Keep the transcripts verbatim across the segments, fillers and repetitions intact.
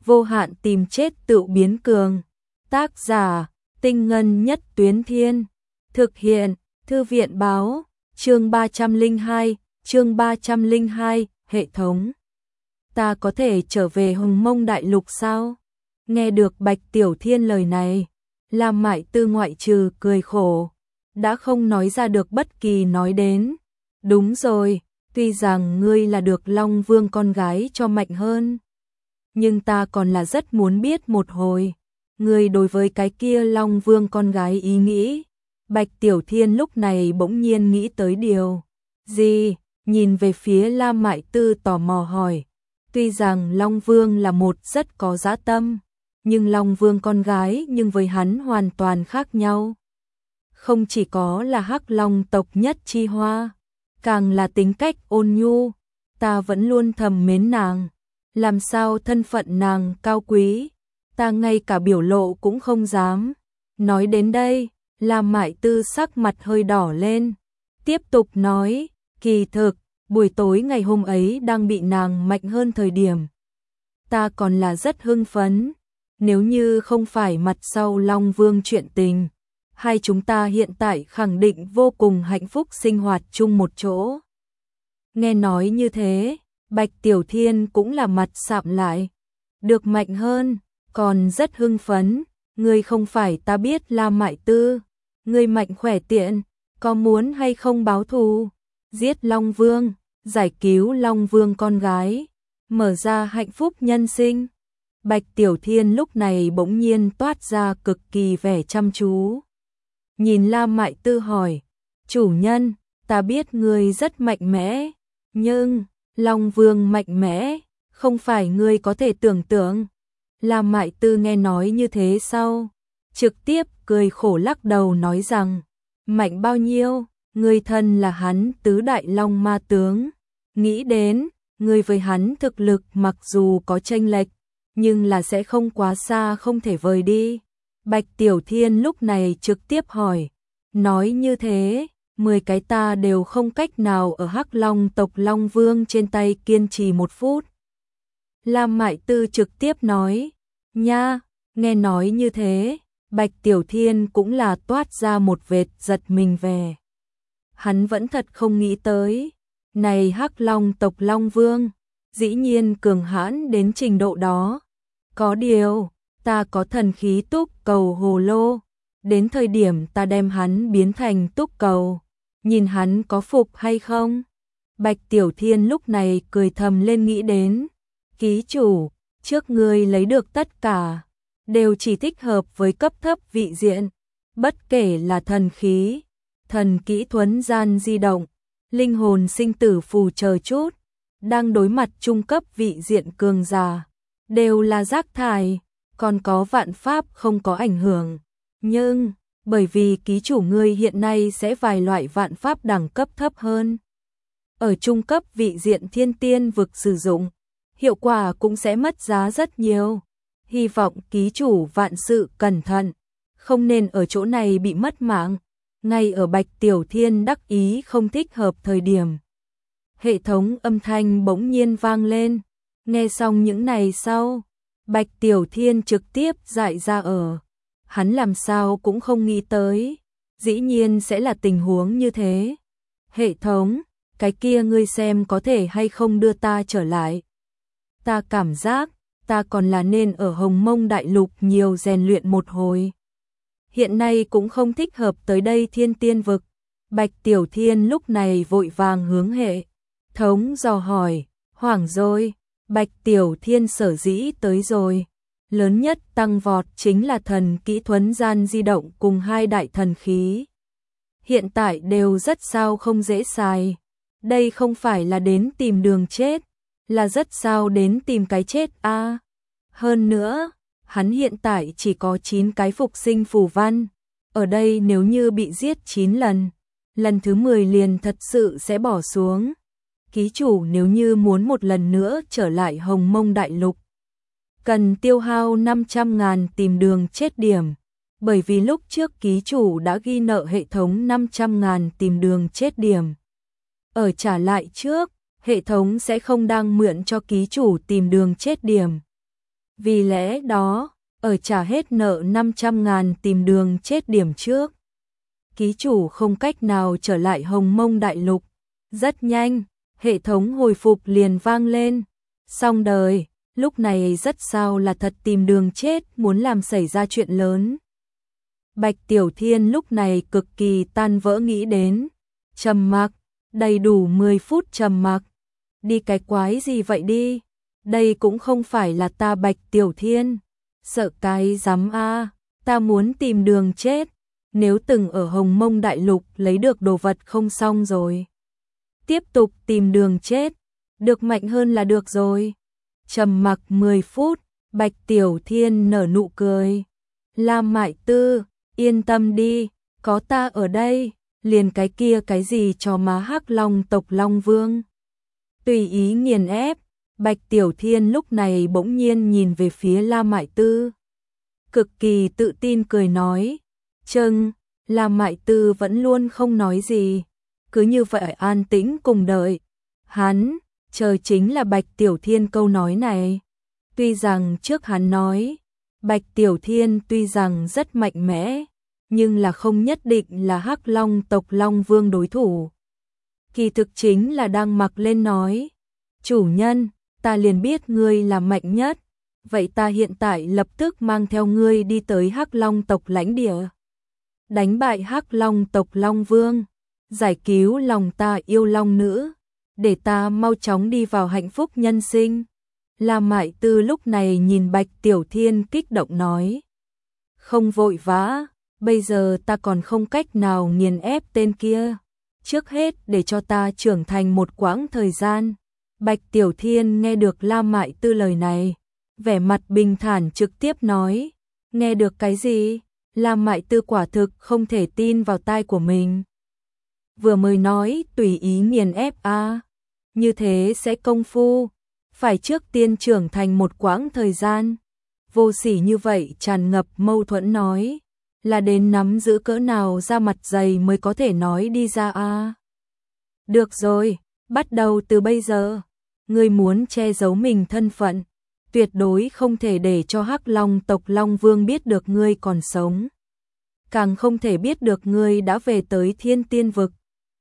vô hạn tìm chết tự biến cường. Tác giả, Tinh Ngân Nhất Tuyến Thiên. Thực hiện, Thư viện báo, chương ba trăm lẻ hai, chương ba trăm lẻ hai, hệ thống. Ta có thể trở về Hồng Mông Đại Lục sao? Nghe được Bạch Tiểu Thiên lời này, Lam Mại Tư ngoại trừ cười khổ, đã không nói ra được bất kỳ nói đến. Đúng rồi, tuy rằng ngươi là được Long Vương con gái cho mạnh hơn, nhưng ta còn là rất muốn biết một hồi, ngươi đối với cái kia Long Vương con gái ý nghĩ. Bạch Tiểu Thiên lúc này bỗng nhiên nghĩ tới điều gì, nhìn về phía Lam Mại Tư tò mò hỏi. Tuy rằng Long Vương là một rất có dã tâm, nhưng Long Vương con gái nhưng với hắn hoàn toàn khác nhau. Không chỉ có là Hắc Long tộc nhất chi hoa, càng là tính cách ôn nhu, ta vẫn luôn thầm mến nàng. Làm sao thân phận nàng cao quý, ta ngay cả biểu lộ cũng không dám. Nói đến đây, Lam Mại Tư sắc mặt hơi đỏ lên, tiếp tục nói, kỳ thực, buổi tối ngày hôm ấy đang bị nàng mạnh hơn thời điểm, ta còn là rất hưng phấn. Nếu như không phải mặt sau Long Vương chuyện tình, hai chúng ta hiện tại khẳng định vô cùng hạnh phúc sinh hoạt chung một chỗ. Nghe nói như thế, Bạch Tiểu Thiên cũng là mặt sạm lại. Được mạnh hơn, còn rất hưng phấn, ngươi không phải ta biết Lam Mại Tư, ngươi mạnh khỏe tiện, có muốn hay không báo thù, giết Long Vương, giải cứu Long Vương con gái, mở ra hạnh phúc nhân sinh. Bạch Tiểu Thiên lúc này bỗng nhiên toát ra cực kỳ vẻ chăm chú. Nhìn Lam Mại Tư hỏi, chủ nhân, ta biết ngươi rất mạnh mẽ, nhưng Long Vương mạnh mẽ, không phải ngươi có thể tưởng tượng. Lam Mại Tư nghe nói như thế sau, trực tiếp cười khổ lắc đầu nói rằng, mạnh bao nhiêu, ngươi thân là hắn tứ đại long ma tướng, nghĩ đến, ngươi với hắn thực lực mặc dù có chênh lệch, nhưng là sẽ không quá xa không thể vời đi. Bạch Tiểu Thiên lúc này trực tiếp hỏi, nói như thế, mười cái ta đều không cách nào ở Hắc Long tộc Long Vương trên tay kiên trì một phút. Lam Mại Tư trực tiếp nói, nha, nghe nói như thế, Bạch Tiểu Thiên cũng là toát ra một vệt giật mình về. Hắn vẫn thật không nghĩ tới, này Hắc Long tộc Long Vương, dĩ nhiên cường hãn đến trình độ đó. Có điều, ta có thần khí túc cầu hồ lô, đến thời điểm ta đem hắn biến thành túc cầu, nhìn hắn có phục hay không. Bạch Tiểu Thiên lúc này cười thầm lên nghĩ đến, ký chủ, trước ngươi lấy được tất cả, đều chỉ thích hợp với cấp thấp vị diện, bất kể là thần khí, thần kỹ thuấn gian di động, linh hồn sinh tử phù chờ chút, đang đối mặt trung cấp vị diện cường giả, đều là rác thải, còn có vạn pháp không có ảnh hưởng. Nhưng, bởi vì ký chủ ngươi hiện nay sẽ vài loại vạn pháp đẳng cấp thấp hơn. Ở trung cấp vị diện thiên tiên vực sử dụng, hiệu quả cũng sẽ mất giá rất nhiều. Hy vọng ký chủ vạn sự cẩn thận, không nên ở chỗ này bị mất mạng. Ngay ở Bạch Tiểu Thiên đắc ý không thích hợp thời điểm, hệ thống âm thanh bỗng nhiên vang lên. Nghe xong những này sau, Bạch Tiểu Thiên trực tiếp dại ra ở. Hắn làm sao cũng không nghĩ tới, dĩ nhiên sẽ là tình huống như thế. Hệ thống, cái kia ngươi xem có thể hay không đưa ta trở lại. Ta cảm giác, ta còn là nên ở Hồng Mông Đại Lục nhiều rèn luyện một hồi. Hiện nay cũng không thích hợp tới đây thiên tiên vực. Bạch Tiểu Thiên lúc này vội vàng hướng hệ thống dò hỏi, hoảng rồi. Bạch Tiểu Thiên sở dĩ tới rồi, lớn nhất tăng vọt chính là thần kỹ thuấn gian di động cùng hai đại thần khí. Hiện tại đều rất sao không dễ xài. Đây không phải là đến tìm đường chết, là rất sao đến tìm cái chết a. À, hơn nữa, hắn hiện tại chỉ có chín cái phục sinh phù văn. Ở đây nếu như bị giết chín lần, lần thứ mười liền thật sự sẽ bỏ xuống. Ký chủ nếu như muốn một lần nữa trở lại Hồng Mông Đại Lục, cần tiêu hao năm trăm ngàn tìm đường chết điểm, bởi vì lúc trước ký chủ đã ghi nợ hệ thống năm trăm ngàn tìm đường chết điểm. Ở trả lại trước, hệ thống sẽ không đang mượn cho ký chủ tìm đường chết điểm. Vì lẽ đó, ở trả hết nợ năm trăm ngàn tìm đường chết điểm trước, ký chủ không cách nào trở lại Hồng Mông Đại Lục. Rất nhanh, hệ thống hồi phục liền vang lên. Xong đời, lúc này rất sao là thật tìm đường chết muốn làm xảy ra chuyện lớn. Bạch Tiểu Thiên lúc này cực kỳ tan vỡ nghĩ đến. Trầm mặc, đầy đủ mười phút trầm mặc. Đi cái quái gì vậy đi? Đây cũng không phải là ta Bạch Tiểu Thiên. Sợ cái dám a, ta muốn tìm đường chết. Nếu từng ở Hồng Mông Đại Lục lấy được đồ vật không xong rồi. Tiếp tục tìm đường chết, được mạnh hơn là được rồi. Trầm mặc mười phút, Bạch Tiểu Thiên nở nụ cười. Lam Mại Tư, yên tâm đi, có ta ở đây, liền cái kia cái gì cho má Hắc Long tộc Long Vương. Tùy ý nghiền ép, Bạch Tiểu Thiên lúc này bỗng nhiên nhìn về phía Lam Mại Tư. Cực kỳ tự tin cười nói. Chừng, Lam Mại Tư vẫn luôn không nói gì. Cứ như vậy an tĩnh cùng đợi. Hắn, chờ chính là Bạch Tiểu Thiên câu nói này. Tuy rằng trước hắn nói, Bạch Tiểu Thiên tuy rằng rất mạnh mẽ, nhưng là không nhất định là Hắc Long tộc Long Vương đối thủ. Kỳ thực chính là đang mặc lên nói. Chủ nhân, ta liền biết ngươi là mạnh nhất. Vậy ta hiện tại lập tức mang theo ngươi đi tới Hắc Long tộc lãnh địa. Đánh bại Hắc Long tộc Long Vương. Giải cứu lòng ta yêu long nữ. Để ta mau chóng đi vào hạnh phúc nhân sinh. Lam Mại Tư lúc này nhìn Bạch Tiểu Thiên kích động nói. Không vội vã, bây giờ ta còn không cách nào nghiền ép tên kia. Trước hết để cho ta trưởng thành một quãng thời gian. Bạch Tiểu Thiên nghe được Lam Mại Tư lời này, vẻ mặt bình thản trực tiếp nói. Nghe được cái gì? Lam Mại Tư quả thực không thể tin vào tai của mình. Vừa mới nói tùy ý nghiền ép a, à. Như thế sẽ công phu, phải trước tiên trưởng thành một quãng thời gian. Vô sỉ như vậy tràn ngập mâu thuẫn nói, là đến nắm giữ cỡ nào ra mặt dày mới có thể nói đi ra a. À. Được rồi, bắt đầu từ bây giờ, ngươi muốn che giấu mình thân phận, tuyệt đối không thể để cho Hắc Long tộc Long Vương biết được ngươi còn sống. Càng không thể biết được ngươi đã về tới Thiên Tiên Vực.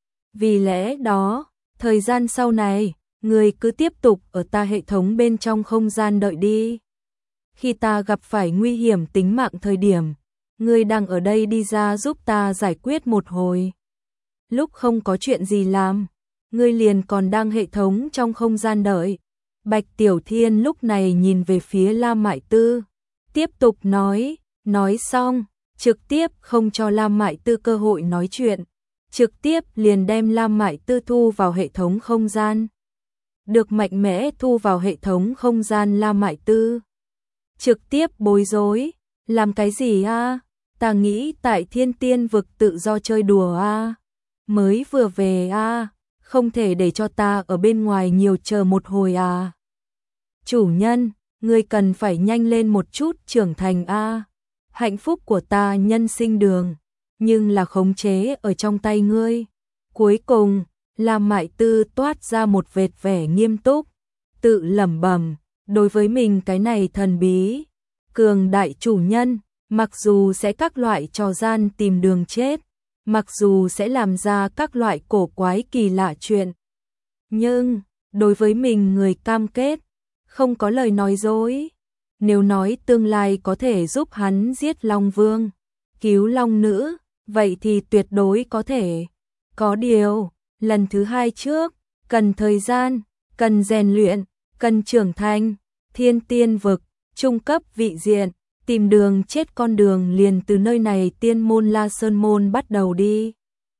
Vì lẽ đó, thời gian sau này, ngươi cứ tiếp tục ở ta hệ thống bên trong không gian đợi đi. Khi ta gặp phải nguy hiểm tính mạng thời điểm, ngươi đang ở đây đi ra giúp ta giải quyết một hồi. Lúc không có chuyện gì làm, ngươi liền còn đang hệ thống trong không gian đợi. Bạch Tiểu Thiên lúc này nhìn về phía Lam Mại Tư, tiếp tục nói, nói xong, trực tiếp không cho Lam Mại Tư cơ hội nói chuyện, trực tiếp liền đem Lam Mại Tư thu vào hệ thống không gian. Được mạnh mẽ thu vào hệ thống không gian Lam Mại Tư. Trực tiếp bối rối, làm cái gì a? À? Ta nghĩ tại Thiên Tiên Vực tự do chơi đùa a, à? Mới vừa về a, à? Không thể để cho ta ở bên ngoài nhiều chờ một hồi à. Chủ nhân, ngươi cần phải nhanh lên một chút trưởng thành a. À? Hạnh phúc của ta nhân sinh đường, nhưng là khống chế ở trong tay ngươi. Cuối cùng, Lam Mại Tư toát ra một vệt vẻ nghiêm túc, tự lẩm bẩm, đối với mình cái này thần bí, cường đại chủ nhân, mặc dù sẽ các loại trò gian tìm đường chết, mặc dù sẽ làm ra các loại cổ quái kỳ lạ chuyện, nhưng đối với mình người cam kết, không có lời nói dối. Nếu nói tương lai có thể giúp hắn giết Long Vương, cứu Long Nữ, vậy thì tuyệt đối có thể. Có điều, lần thứ hai trước, cần thời gian, cần rèn luyện, cần trưởng thành. Thiên Tiên Vực, trung cấp vị diện, tìm đường chết con đường liền từ nơi này Tiên Môn La Sơn Môn bắt đầu đi.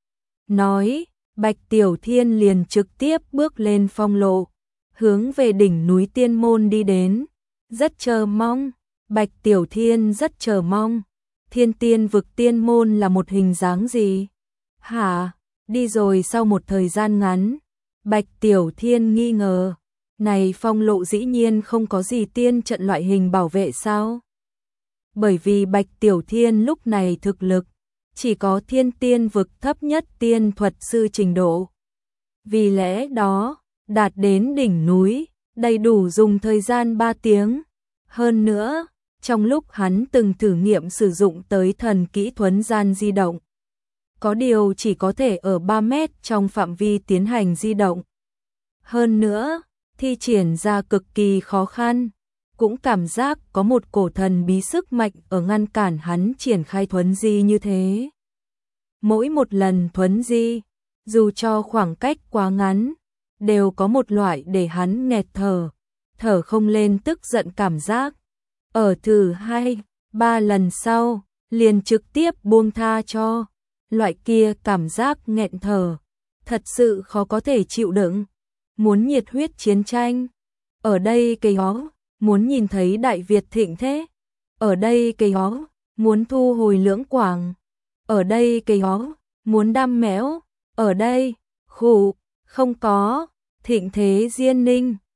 Nói, Bạch Tiểu Thiên liền trực tiếp bước lên phong lộ, hướng về đỉnh núi Tiên Môn đi đến. Rất chờ mong, Bạch Tiểu Thiên rất chờ mong. Thiên Tiên Vực Tiên Môn là một hình dáng gì? Hả? Đi rồi sau một thời gian ngắn, Bạch Tiểu Thiên nghi ngờ, này phong lộ dĩ nhiên không có gì tiên trận loại hình bảo vệ sao? Bởi vì Bạch Tiểu Thiên lúc này thực lực chỉ có Thiên Tiên Vực thấp nhất tiên thuật sư trình độ. Vì lẽ đó, đạt đến đỉnh núi, đầy đủ dùng thời gian ba tiếng. Hơn nữa, trong lúc hắn từng thử nghiệm sử dụng tới thần kỹ thuấn gian di động, có điều chỉ có thể ở ba mét trong phạm vi tiến hành di động. Hơn nữa, thi triển ra cực kỳ khó khăn, cũng cảm giác có một cổ thần bí sức mạnh ở ngăn cản hắn triển khai thuấn di như thế. Mỗi một lần thuấn di, dù cho khoảng cách quá ngắn, đều có một loại để hắn nghẹt thở, thở không lên tức giận cảm giác. Ở thử hai, ba lần sau, liền trực tiếp buông tha cho. Loại kia cảm giác nghẹn thở, thật sự khó có thể chịu đựng. Muốn nhiệt huyết chiến tranh, ở đây cây hó, muốn nhìn thấy Đại Việt thịnh thế, ở đây cây hó, muốn thu hồi Lưỡng Quảng, ở đây cây hó, muốn đam mẽo, ở đây, khủ, không có, thịnh thế Diên Ninh.